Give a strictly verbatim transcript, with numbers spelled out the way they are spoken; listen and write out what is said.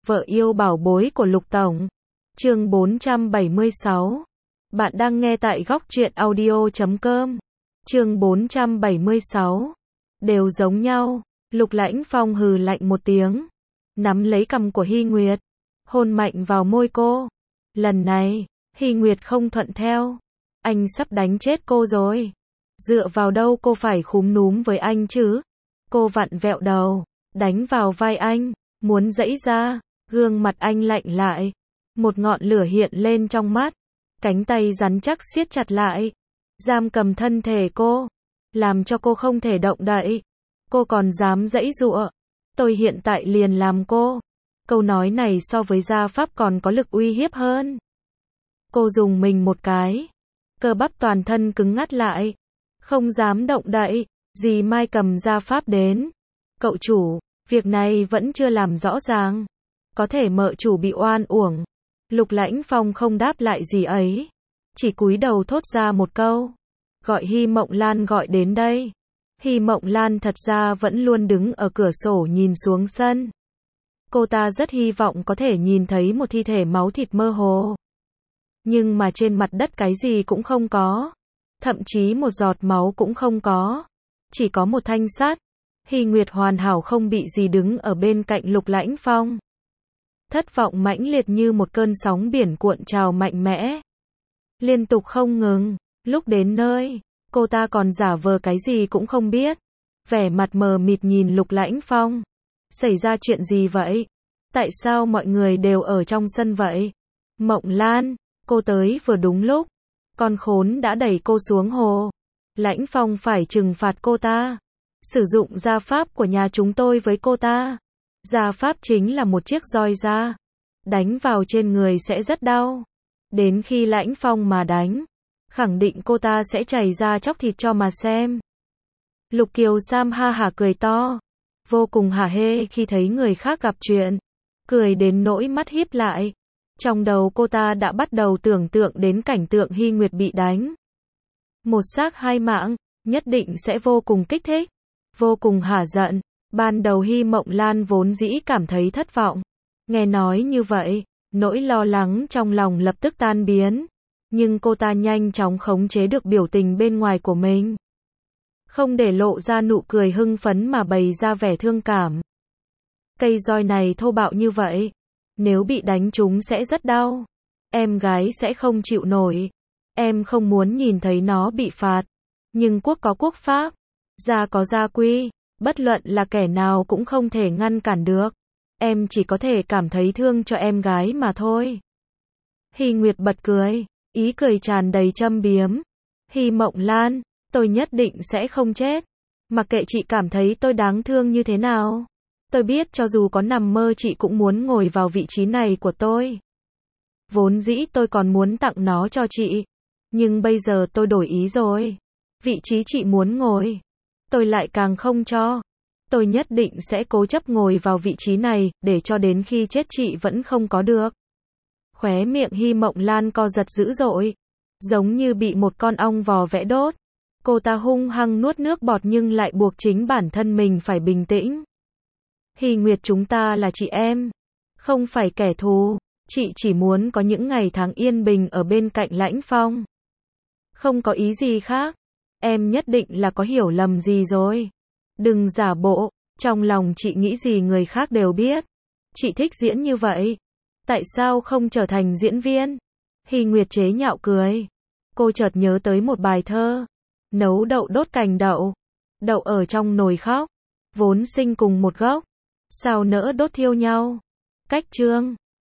Vợ yêu bảo bối của Lục Tổng. Chương bốn trăm bảy mươi sáu. Bạn đang nghe tại góc truyện audio chấm com. Chương bốn trăm bảy mươi sáu. Đều giống nhau. Lục Lãnh Phong hừ lạnh một tiếng, nắm lấy cằm của Hy Nguyệt, hôn mạnh vào môi cô. Lần này, Hy Nguyệt không thuận theo. Anh sắp đánh chết cô rồi. Dựa vào đâu cô phải khúm núm với anh chứ? Cô vặn vẹo đầu, đánh vào vai anh, muốn giãy ra. Gương mặt anh lạnh lại, một ngọn lửa hiện lên trong mắt, cánh tay rắn chắc siết chặt lại, giam cầm thân thể cô, làm cho cô không thể động đậy. Cô còn dám giãy giụa, tôi hiện tại liền làm cô. Câu nói này so với gia pháp còn có lực uy hiếp hơn. Cô dùng mình một cái, cơ bắp toàn thân cứng ngắt lại, không dám động đậy. Dì Mai cầm gia pháp đến. Cậu chủ, việc này vẫn chưa làm rõ ràng. Có thể mợ chủ bị oan uổng. Lục Lãnh Phong không đáp lại gì ấy, chỉ cúi đầu thốt ra một câu, gọi Hy Mộng Lan gọi đến đây. Hy Mộng Lan thật ra vẫn luôn đứng ở cửa sổ nhìn xuống sân. Cô ta rất hy vọng có thể nhìn thấy một thi thể máu thịt mơ hồ. Nhưng mà trên mặt đất cái gì cũng không có. Thậm chí một giọt máu cũng không có. Chỉ có một thanh sắt. Hy Nguyệt hoàn hảo không bị gì đứng ở bên cạnh Lục Lãnh Phong. Thất vọng mãnh liệt như một cơn sóng biển cuộn trào mạnh mẽ, liên tục không ngừng. Lúc đến nơi, cô ta còn giả vờ cái gì cũng không biết, vẻ mặt mờ mịt nhìn Lục Lãnh Phong. Xảy ra chuyện gì vậy? Tại sao mọi người đều ở trong sân vậy? Mộng Lan, cô tới vừa đúng lúc. Con khốn đã đẩy cô xuống hồ. Lãnh Phong phải trừng phạt cô ta. Sử dụng gia pháp của nhà chúng tôi với cô ta. Gia pháp chính là một chiếc roi da, đánh vào trên người sẽ rất đau. Đến khi Lãnh Phong mà đánh, khẳng định cô ta sẽ chảy ra chóc thịt cho mà xem. Lục Kiều Sam ha hả cười to, vô cùng hả hê khi thấy người khác gặp chuyện, cười đến nỗi mắt híp lại. Trong đầu cô ta đã bắt đầu tưởng tượng đến cảnh tượng Hy Nguyệt bị đánh. Một xác hai mạng, nhất định sẽ vô cùng kích thích, vô cùng hả giận. Ban đầu Hy Mộng Lan vốn dĩ cảm thấy thất vọng. Nghe nói như vậy, nỗi lo lắng trong lòng lập tức tan biến. Nhưng cô ta nhanh chóng khống chế được biểu tình bên ngoài của mình, không để lộ ra nụ cười hưng phấn mà bày ra vẻ thương cảm. Cây roi này thô bạo như vậy, nếu bị đánh trúng sẽ rất đau. Em gái sẽ không chịu nổi. Em không muốn nhìn thấy nó bị phạt. Nhưng quốc có quốc pháp, gia có gia quy. Bất luận là kẻ nào cũng không thể ngăn cản được. Em chỉ có thể cảm thấy thương cho em gái mà thôi. Hy Nguyệt bật cười, ý cười tràn đầy châm biếm. Hy Mộng Lan, tôi nhất định sẽ không chết. Mặc kệ chị cảm thấy tôi đáng thương như thế nào. Tôi biết cho dù có nằm mơ chị cũng muốn ngồi vào vị trí này của tôi. Vốn dĩ tôi còn muốn tặng nó cho chị. Nhưng bây giờ tôi đổi ý rồi. Vị trí chị muốn ngồi, tôi lại càng không cho. Tôi nhất định sẽ cố chấp ngồi vào vị trí này, để cho đến khi chết chị vẫn không có được. Khóe miệng Hy Mộng Lan co giật dữ dội, giống như bị một con ong vò vẽ đốt. Cô ta hung hăng nuốt nước bọt nhưng lại buộc chính bản thân mình phải bình tĩnh. Hy Nguyệt, chúng ta là chị em, không phải kẻ thù. Chị chỉ muốn có những ngày tháng yên bình ở bên cạnh Lãnh Phong. Không có ý gì khác. Em nhất định là có hiểu lầm gì rồi. Đừng giả bộ, trong lòng chị nghĩ gì người khác đều biết. Chị thích diễn như vậy, tại sao không trở thành diễn viên? Hy Nguyệt chế nhạo cười. Cô chợt nhớ tới một bài thơ. Nấu đậu đốt cành đậu, đậu ở trong nồi khóc, vốn sinh cùng một gốc, sao nỡ đốt thiêu nhau. Cách chương